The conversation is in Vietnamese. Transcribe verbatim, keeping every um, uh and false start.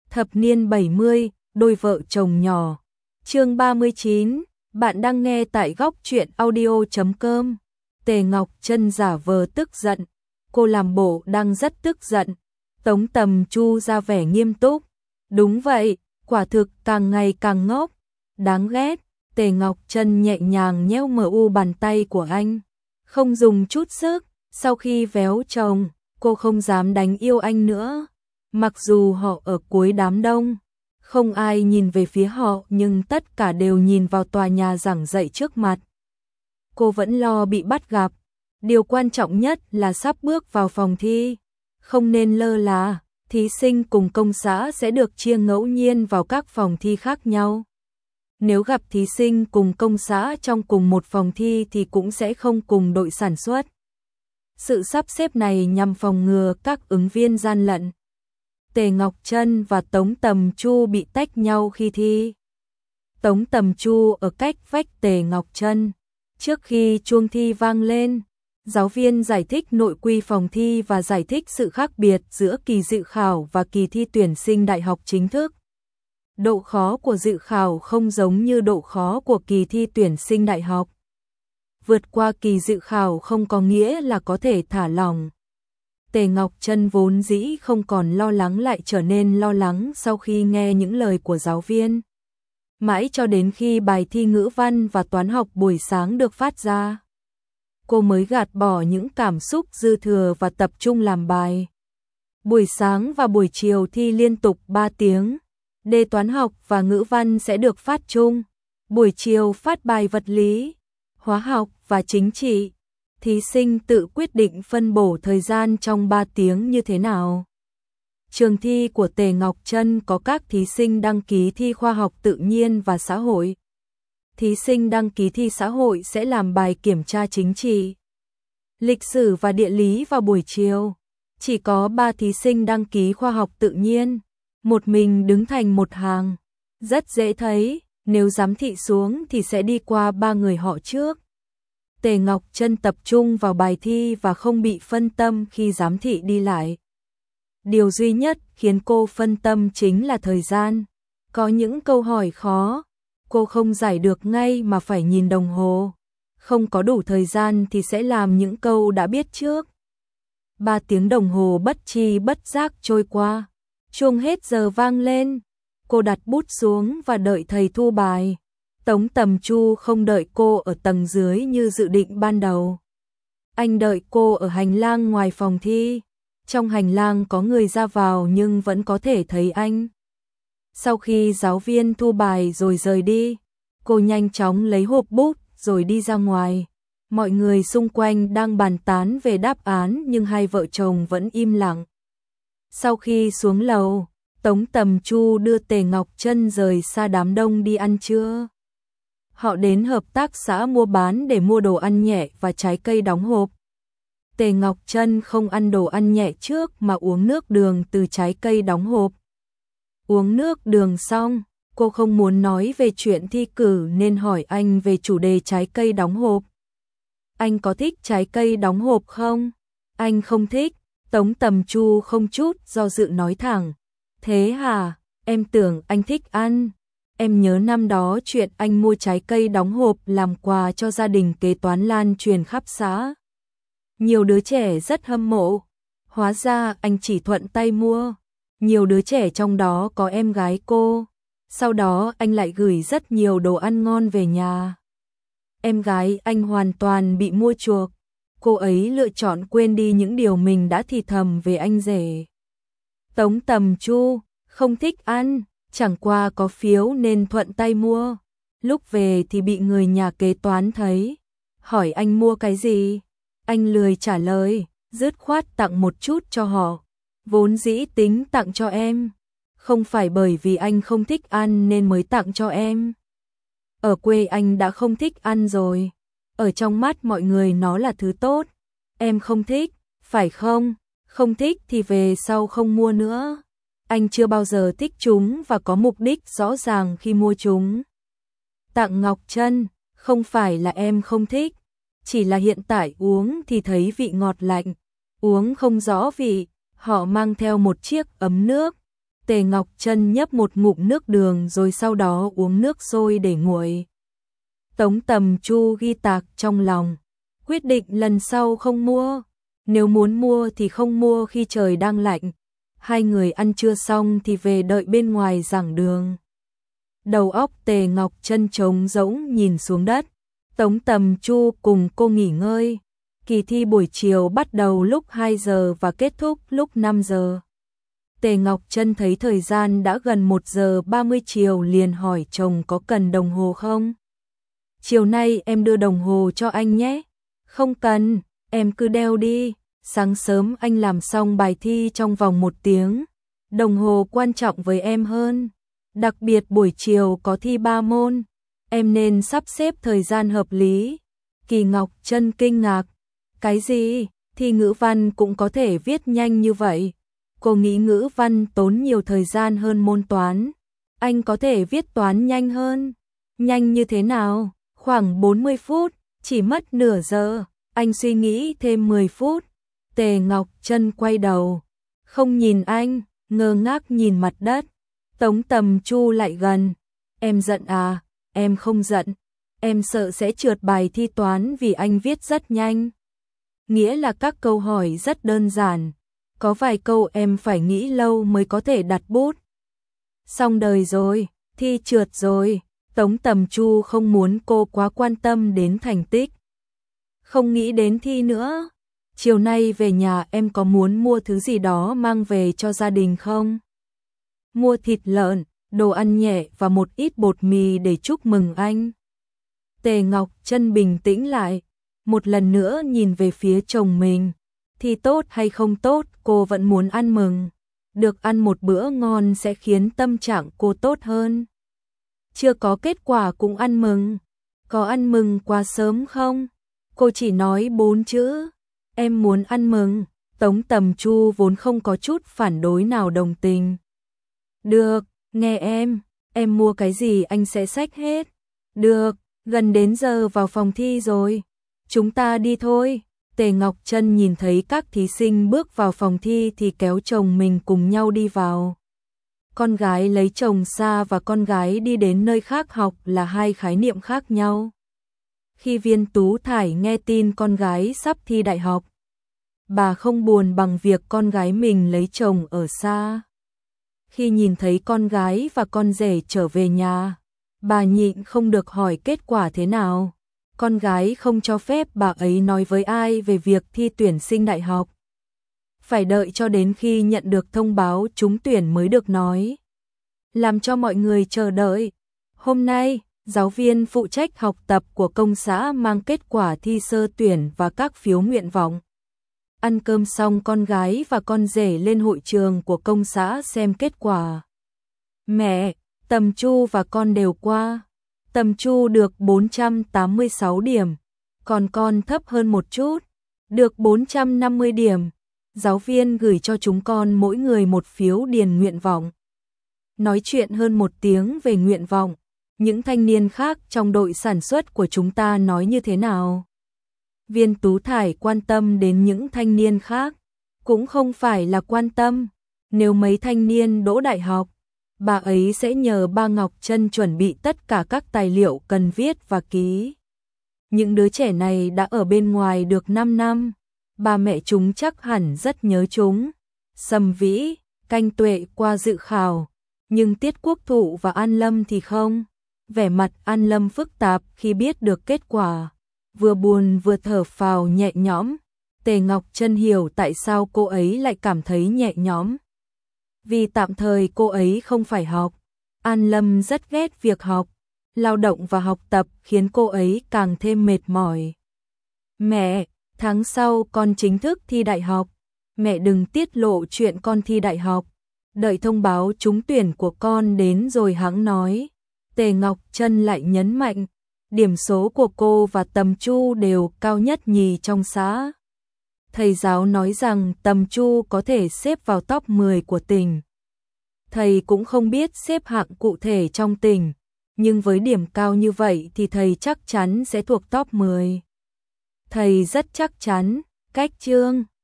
Thập niên bảy mươi, đôi vợ chồng nhỏ. Chương ba mươi chín, bạn đang nghe tại góc truyện audio chấm com. Tề Ngọc Chân giả vờ tức giận, cô làm bộ đang rất tức giận. Tống Tầm Chu ra vẻ nghiêm túc. Đúng vậy, quả thực càng ngày càng ngốc, đáng ghét. Tề Ngọc Chân nhẹ nhàng nhéo mờ u bàn tay của anh, không dùng chút sức. Sau khi véo chồng, cô không dám đánh yêu anh nữa. Mặc dù họ ở cuối đám đông, không ai nhìn về phía họ nhưng tất cả đều nhìn vào tòa nhà giảng dạy trước mặt. Cô vẫn lo bị bắt gặp. Điều quan trọng nhất là sắp bước vào phòng thi. Không nên lơ là, thí sinh cùng công xã sẽ được chia ngẫu nhiên vào các phòng thi khác nhau. Nếu gặp thí sinh cùng công xã trong cùng một phòng thi thì cũng sẽ không cùng đội sản xuất. Sự sắp xếp này nhằm phòng ngừa các ứng viên gian lận. Tề Ngọc Chân và Tống Tầm Chu bị tách nhau khi thi. Tống Tầm Chu ở cách vách Tề Ngọc Chân. Trước khi chuông thi vang lên, giáo viên giải thích nội quy phòng thi và giải thích sự khác biệt giữa kỳ dự khảo và kỳ thi tuyển sinh đại học chính thức. Độ khó của dự khảo không giống như độ khó của kỳ thi tuyển sinh đại học. Vượt qua kỳ dự khảo không có nghĩa là có thể thả lỏng. Tề Ngọc Chân vốn dĩ không còn lo lắng lại trở nên lo lắng sau khi nghe những lời của giáo viên. Mãi cho đến khi bài thi ngữ văn và toán học buổi sáng được phát ra, cô mới gạt bỏ những cảm xúc dư thừa và tập trung làm bài. Buổi sáng và buổi chiều thi liên tục ba tiếng. Đề toán học và ngữ văn sẽ được phát chung. Buổi chiều phát bài vật lý, hóa học và chính trị. Thí sinh tự quyết định phân bổ thời gian trong ba tiếng như thế nào. Trường thi của Tề Ngọc Chân có các thí sinh đăng ký thi khoa học tự nhiên và xã hội. Thí sinh đăng ký thi xã hội sẽ làm bài kiểm tra chính trị, lịch sử và địa lý vào buổi chiều. Chỉ có ba thí sinh đăng ký khoa học tự nhiên, một mình đứng thành một hàng. Rất dễ thấy, nếu giám thị xuống thì sẽ đi qua ba người họ trước. Tề Ngọc Chân tập trung vào bài thi và không bị phân tâm khi giám thị đi lại. Điều duy nhất khiến cô phân tâm chính là thời gian. Có những câu hỏi khó, cô không giải được ngay mà phải nhìn đồng hồ. Không có đủ thời gian thì sẽ làm những câu đã biết trước. Ba tiếng đồng hồ bất tri bất giác trôi qua. Chuông hết giờ vang lên. Cô đặt bút xuống và đợi thầy thu bài. Tống Tầm Chu không đợi cô ở tầng dưới như dự định ban đầu. Anh đợi cô ở hành lang ngoài phòng thi. Trong hành lang có người ra vào nhưng vẫn có thể thấy anh. Sau khi giáo viên thu bài rồi rời đi, cô nhanh chóng lấy hộp bút rồi đi ra ngoài. Mọi người xung quanh đang bàn tán về đáp án nhưng hai vợ chồng vẫn im lặng. Sau khi xuống lầu, Tống Tầm Chu đưa Tề Ngọc Chân rời xa đám đông đi ăn trưa. Họ đến hợp tác xã mua bán để mua đồ ăn nhẹ và trái cây đóng hộp. Tề Ngọc Chân không ăn đồ ăn nhẹ trước mà uống nước đường từ trái cây đóng hộp. Uống nước đường xong, cô không muốn nói về chuyện thi cử nên hỏi anh về chủ đề trái cây đóng hộp. Anh có thích trái cây đóng hộp không? Anh không thích. Tống Tầm Chu không chút do dự nói thẳng. Thế hả? Em tưởng anh thích ăn. Em nhớ năm đó chuyện anh mua trái cây đóng hộp làm quà cho gia đình kế toán lan truyền khắp xã. Nhiều đứa trẻ rất hâm mộ. Hóa ra anh chỉ thuận tay mua. Nhiều đứa trẻ trong đó có em gái cô. Sau đó anh lại gửi rất nhiều đồ ăn ngon về nhà. Em gái anh hoàn toàn bị mua chuộc. Cô ấy lựa chọn quên đi những điều mình đã thì thầm về anh rể. Tống Tầm Chu không thích ăn, chẳng qua có phiếu nên thuận tay mua. Lúc về thì bị người nhà kế toán thấy. Hỏi anh mua cái gì? Anh lười trả lời, dứt khoát tặng một chút cho họ. Vốn dĩ tính tặng cho em. Không phải bởi vì anh không thích ăn nên mới tặng cho em. Ở quê anh đã không thích ăn rồi. Ở trong mắt mọi người nó là thứ tốt. Em không thích, phải không? Không thích thì về sau không mua nữa. Anh chưa bao giờ thích chúng và có mục đích rõ ràng khi mua chúng. Tặng Ngọc Chân, không phải là em không thích. Chỉ là hiện tại uống thì thấy vị ngọt lạnh. Uống không rõ vị. Họ mang theo một chiếc ấm nước. Tề Ngọc Trân nhấp một ngụm nước đường rồi sau đó uống nước sôi để nguội. Tống Tầm Chu ghi tạc trong lòng, quyết định lần sau không mua, nếu muốn mua thì không mua khi trời đang lạnh. Hai người ăn trưa xong thì về đợi bên ngoài giảng đường. Đầu óc Tề Ngọc Trân trống rỗng nhìn xuống đất. Tống Tầm Chu cùng cô nghỉ ngơi. Kỳ thi buổi chiều bắt đầu lúc hai giờ và kết thúc lúc năm giờ. Tề Ngọc Trân thấy thời gian đã gần một giờ ba mươi chiều liền hỏi chồng có cần đồng hồ không? Chiều nay em đưa đồng hồ cho anh nhé. Không cần, em cứ đeo đi. Sáng sớm anh làm xong bài thi trong vòng một tiếng. Đồng hồ quan trọng với em hơn. Đặc biệt buổi chiều có thi ba môn. Em nên sắp xếp thời gian hợp lý. Kỳ Ngọc Trân kinh ngạc. Cái gì? Thi ngữ văn cũng có thể viết nhanh như vậy? Cô nghĩ ngữ văn tốn nhiều thời gian hơn môn toán. Anh có thể viết toán nhanh hơn. Nhanh như thế nào? Khoảng bốn mươi phút, chỉ mất nửa giờ. Anh suy nghĩ thêm mười phút. Tề Ngọc Trân quay đầu, không nhìn anh, ngơ ngác nhìn mặt đất. Tống Tầm Chu lại gần. Em giận à? Em không giận. Em sợ sẽ trượt bài thi toán vì anh viết rất nhanh. Nghĩa là các câu hỏi rất đơn giản. Có vài câu em phải nghĩ lâu mới có thể đặt bút. Xong đời rồi, thi trượt rồi. Tống Tầm Chu không muốn cô quá quan tâm đến thành tích. Không nghĩ đến thi nữa. Chiều nay về nhà em có muốn mua thứ gì đó mang về cho gia đình không? Mua thịt lợn, đồ ăn nhẹ và một ít bột mì để chúc mừng anh. Tề Ngọc Trân bình tĩnh lại, một lần nữa nhìn về phía chồng mình. Thì tốt hay không tốt, cô vẫn muốn ăn mừng. Được ăn một bữa ngon sẽ khiến tâm trạng cô tốt hơn. Chưa có kết quả cũng ăn mừng. Có ăn mừng quá sớm không? Cô chỉ nói bốn chữ. Em muốn ăn mừng. Tống Tầm Chu vốn không có chút phản đối nào đồng tình. Được, nghe em. Em mua cái gì anh sẽ xách hết. Được, gần đến giờ vào phòng thi rồi. Chúng ta đi thôi. Tề Ngọc Trân nhìn thấy các thí sinh bước vào phòng thi thì kéo chồng mình cùng nhau đi vào. Con gái lấy chồng xa và con gái đi đến nơi khác học là hai khái niệm khác nhau. Khi Viên Tú Thải nghe tin con gái sắp thi đại học, bà không buồn bằng việc con gái mình lấy chồng ở xa. Khi nhìn thấy con gái và con rể trở về nhà, bà nhịn không được hỏi kết quả thế nào. Con gái không cho phép bà ấy nói với ai về việc thi tuyển sinh đại học. Phải đợi cho đến khi nhận được thông báo trúng tuyển mới được nói. Làm cho mọi người chờ đợi. Hôm nay, giáo viên phụ trách học tập của công xã mang kết quả thi sơ tuyển và các phiếu nguyện vọng. Ăn cơm xong con gái và con rể lên hội trường của công xã xem kết quả. Mẹ, Tầm Chu và con đều qua. Tầm Chu được bốn trăm tám mươi sáu điểm, còn con thấp hơn một chút, được bốn trăm năm mươi điểm. Giáo viên gửi cho chúng con mỗi người một phiếu điền nguyện vọng. Nói chuyện hơn một tiếng về nguyện vọng, những thanh niên khác trong đội sản xuất của chúng ta nói như thế nào? Viên Tú Thải quan tâm đến những thanh niên khác, cũng không phải là quan tâm. Nếu mấy thanh niên đỗ đại học, bà ấy sẽ nhờ ba Ngọc Trân chuẩn bị tất cả các tài liệu cần viết và ký. Những đứa trẻ này đã ở bên ngoài được năm năm, ba mẹ chúng chắc hẳn rất nhớ chúng. Sầm Vĩ, Canh Tuệ qua dự khảo, nhưng Tiết Quốc Thụ và An Lâm thì không. Vẻ mặt An Lâm phức tạp khi biết được kết quả, vừa buồn vừa thở phào nhẹ nhõm. Tề Ngọc Trân hiểu tại sao cô ấy lại cảm thấy nhẹ nhõm. Vì tạm thời cô ấy không phải học. An Lâm rất ghét việc học, lao động và học tập khiến cô ấy càng thêm mệt mỏi. Mẹ, tháng sau con chính thức thi đại học. Mẹ đừng tiết lộ chuyện con thi đại học. Đợi thông báo trúng tuyển của con đến rồi hẵng nói. Tề Ngọc Trân lại nhấn mạnh, điểm số của cô và Tầm Chu đều cao nhất nhì trong xã. Thầy giáo nói rằng Tầm Chu có thể xếp vào top mười của tỉnh. Thầy cũng không biết xếp hạng cụ thể trong tỉnh, nhưng với điểm cao như vậy thì thầy chắc chắn sẽ thuộc top mười. Thầy rất chắc chắn, cách chương